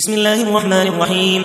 بسم الله الرحمن الرحيم.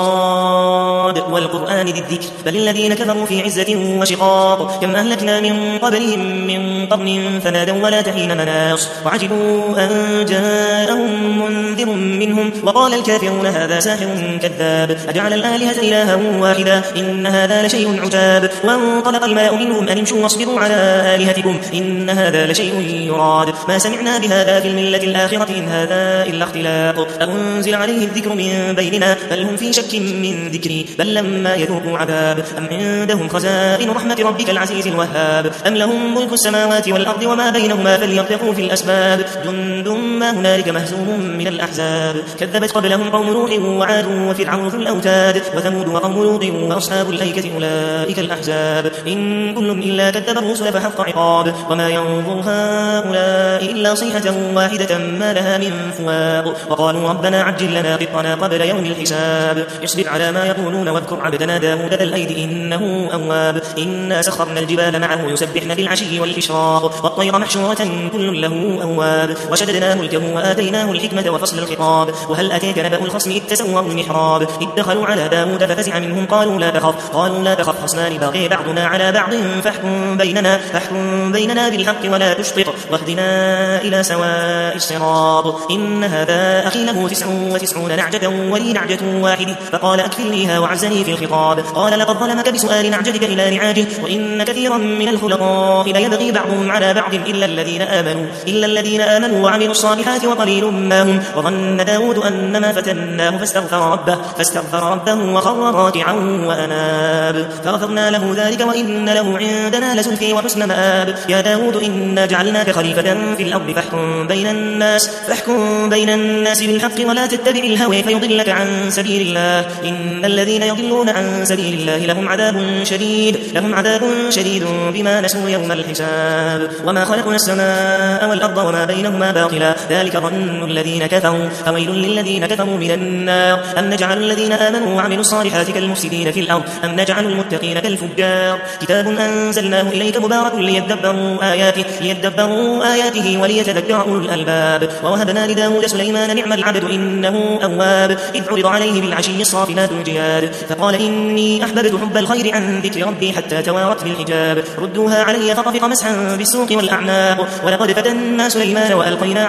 صاد والقرآن ذي الذكر بل الذين كفروا في عزة وشقاق كم أهلكنا من قبلهم من قرن فنادوا ولا تحين مناص وعجبوا أن جاءهم منذر منهم وقال الكافرون هذا ساحر كذاب أجعل الآلهة إلها واحدا إن هذا لشيء عجاب وانطلق الملأ منهم أن امشوا واصبروا على آلهتكم إن هذا لشيء يراد ما سمعنا بهذا في الملة الآخرة إن هذا إلا اختلاق أنزل عليه الذكر من بيننا بل هم في شك من ذكري بل لما يذوقوا عذاب أم عندهم خزائن رحمة ربك العزيز الوهاب أم لهم ملك السماوات والأرض وما بينهما فليرتقوا في الأسباب جند ما هنالك مهزوم من الأحزاب كذبت قبلهم قوم نوح وعاد وفرعون ذو الأوتاد وثمود وقوم لوط وأصحاب الأيكة أولئك الأحزاب إن كل إلا كذب الرسل فحق عقاب وما ينظر هؤلاء إلا صيحة واحدة ما لها من فواق وقالوا ربنا عجل لنا قطنا قبل يوم الحساب اصبر على ما يقولون واذكر عبدنا داود ذا الأيد إنه أواب إنا سخرنا الجبال معه يسبحن بالعشي والإشراق والطير محشورة كل له أواب وشددنا ملكه وآتيناه الحكمة وفصل الخطاب وهل أتيك نبأ الخصم إذ تسوروا المحراب إذ دخلوا على داود ففزع منهم قالوا لا تخف خصمان بغي بعضنا على بعض فاحكم بيننا بالحق ولا تشطط واهدنا إلى سواء الصراط إن هذا أخي له 99 نعجة ولي نعجة واحدة فقال أكفلنيها وعزني في الخطاب قال لقد ظلمك بسؤال نعجتك إلى نعاجه وإن كثيرا من الخلطاء ليبغي بعضهم على بعض إلا الذين آمنوا وعملوا الصالحات وقليل ما هم وظن داود أنما فتناه فاستغفر ربه وخر راكعا وأناب فغفرنا له ذلك وإن له عندنا لزلفي وحسن مآب يا داود إنا جعلناك خليفة في الأرض فاحكم بين الناس بالحق ولا تتبع الهوى فيضلك عن سبيل الله إن الذين يضلون عن سبيل الله لهم عذاب شديد بما نسوا يوم الحساب وما خلقنا السماء والأرض وما بينهما باطلا ذلك ظن الذين كفروا فويل للذين كفروا من النار أم نجعل الذين آمنوا وعملوا الصالحات كالمفسدين في الأرض أم نجعل المتقين كالفجار كتاب أنزلناه إليك مبارك ليدبروا آياته وليتذكر أولو الألباب ووهبنا لداود سليمان نعم العبد إنه أواب إذ عرض عليه بالعشي الصافنات الجياد فقال إني أحببت حب الخير عن ذكر ربي حتى توارت بالحجاب ردوها علي فطفق مسحا بالسوق والأعناق ولقد فتنا سليمان وألقينا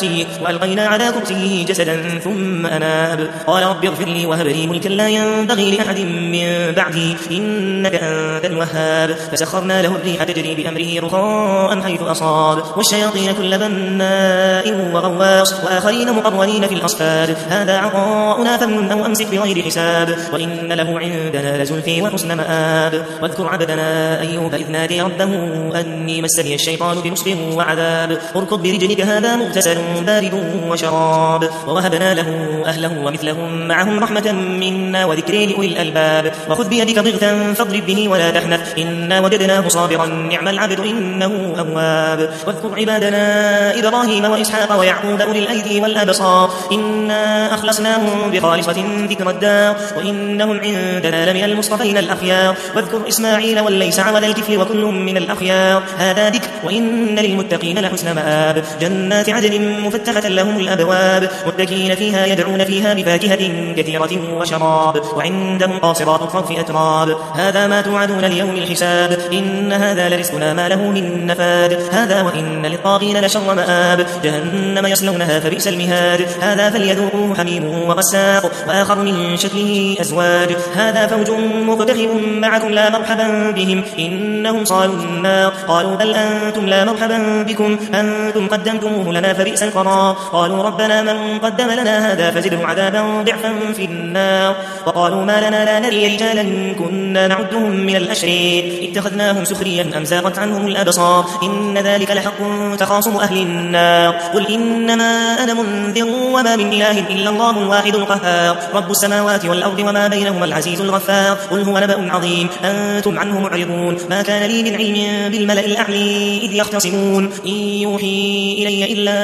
على كرسيه جسدا ثم أناب قال رب اغفر لي وهب لي ملكا لا ينبغي لأحد من بعدي إنك أنت الوهاب فسخرنا له الريح تجري بأمره رخاء حيث أصاب والشياطين كل بناء وغواص وآخرين مقرنين في الأصفاد هذا عطاؤنا فمن أو أمسك بغير حساب وإن له عندنا لزلفي وحسن مآب واذكر عبدنا أيوب إذ نادي ربه أني مسني الشيطان بنصب وعذاب اركض برجلك هذا مغتسل بارد وشراب ووهبنا له أهله ومثلهم معهم رحمة منا وذكر لأولي الألباب وخذ بيدك ضغثا فاضرب به ولا تحنث إنا وجدناه صابرا نعم العبد إنه أواب واذكر عبادنا إبراهيم وإسحاق ويعقوب أولي الأيدي والأبصار إنا أخلصناهم بخالصة ذكر الدار وإنهم عندنا لمن المصطفين الأخيار واذكر إسماعيل والليسع وذا الكفل وكل من الأخيار هذا ذكر وإن للمتقين لحسن مآب جنات عدن مفتحة لهم الأبواب متكئين فيها يدعون فيها بفاكهة كثيرة وشراب وعندهم قاصرات الطرف أتراب هذا ما توعدون ليوم الحساب إن هذا لرزقنا ما له من نفاد هذا وإن للطاغين لشر مآب جهنم يصلونها فبئس المهاد هذا فليذوقوه حميم وغساق وآخر من شكله أزواج هذا فوج مقتحم معكم لا مرحبا بهم إنهم صالوا النار قالوا بل أنتم لا مرحبا بكم أنتم قدمتموه لنا فبئس القرار قالوا ربنا من قدم لنا هذا فزده عذابا ضعفا في النار وقالوا ما لنا لا نري رجالا كنا نعدهم من الأشرير اتخذناهم سخريا أم زاغت عنهم الأبصار إن ذلك لحق تخاصم أهل النار قل إنما أنا منذر وما من إله إلا الله الواحد القهار رب السماوات والأرض وما بينهما العزيز الغفار قل هو نبأ عظيم أنتم عنه معرضون ما كان لي من علم بالملأ الأعلى إذ يختصمون إن يوحي إلي إلا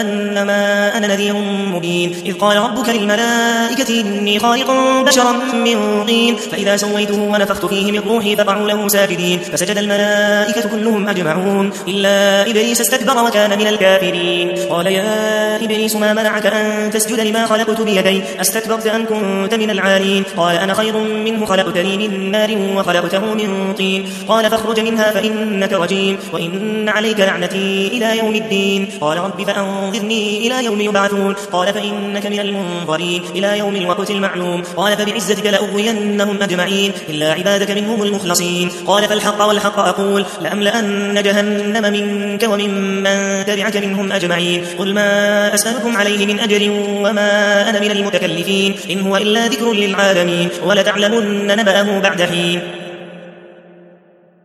أنما أنا نذير مبين إذ قال ربك للملائكة إني خالق بشرا من طين فإذا سويته ونفخت فيه من روحي فقعوا له ساجدين فسجد الملائكة كلهم أجمعون إلا إبليس استكبر وكان من الكافرين قال يا إبليس ما منعك أن تسجد لما خلقت بيدي أستكبرت أم كنت من العالين قال أنا خير منه خلقتني من نار وخلقته من طين قال فاخرج منها فإنك رجيم وإن عليك لعنتي إلى يوم الدين قال رب فأنظرني إلى يوم يبعثون قال فإنك من المنظرين إلى يوم الوقت المعلوم قال فبعزتك لأغوينهم أجمعين إلا عبادك منهم المخلصين قال فالحق والحق أقول لأملأن جهنم منك وممن تبعك منهم أجمعين قل ما أسألكم عليه من أجر وما أنا من المتكلفين إن هو إلا ذكر للعالمين ولتعلمن نبأه بعد حين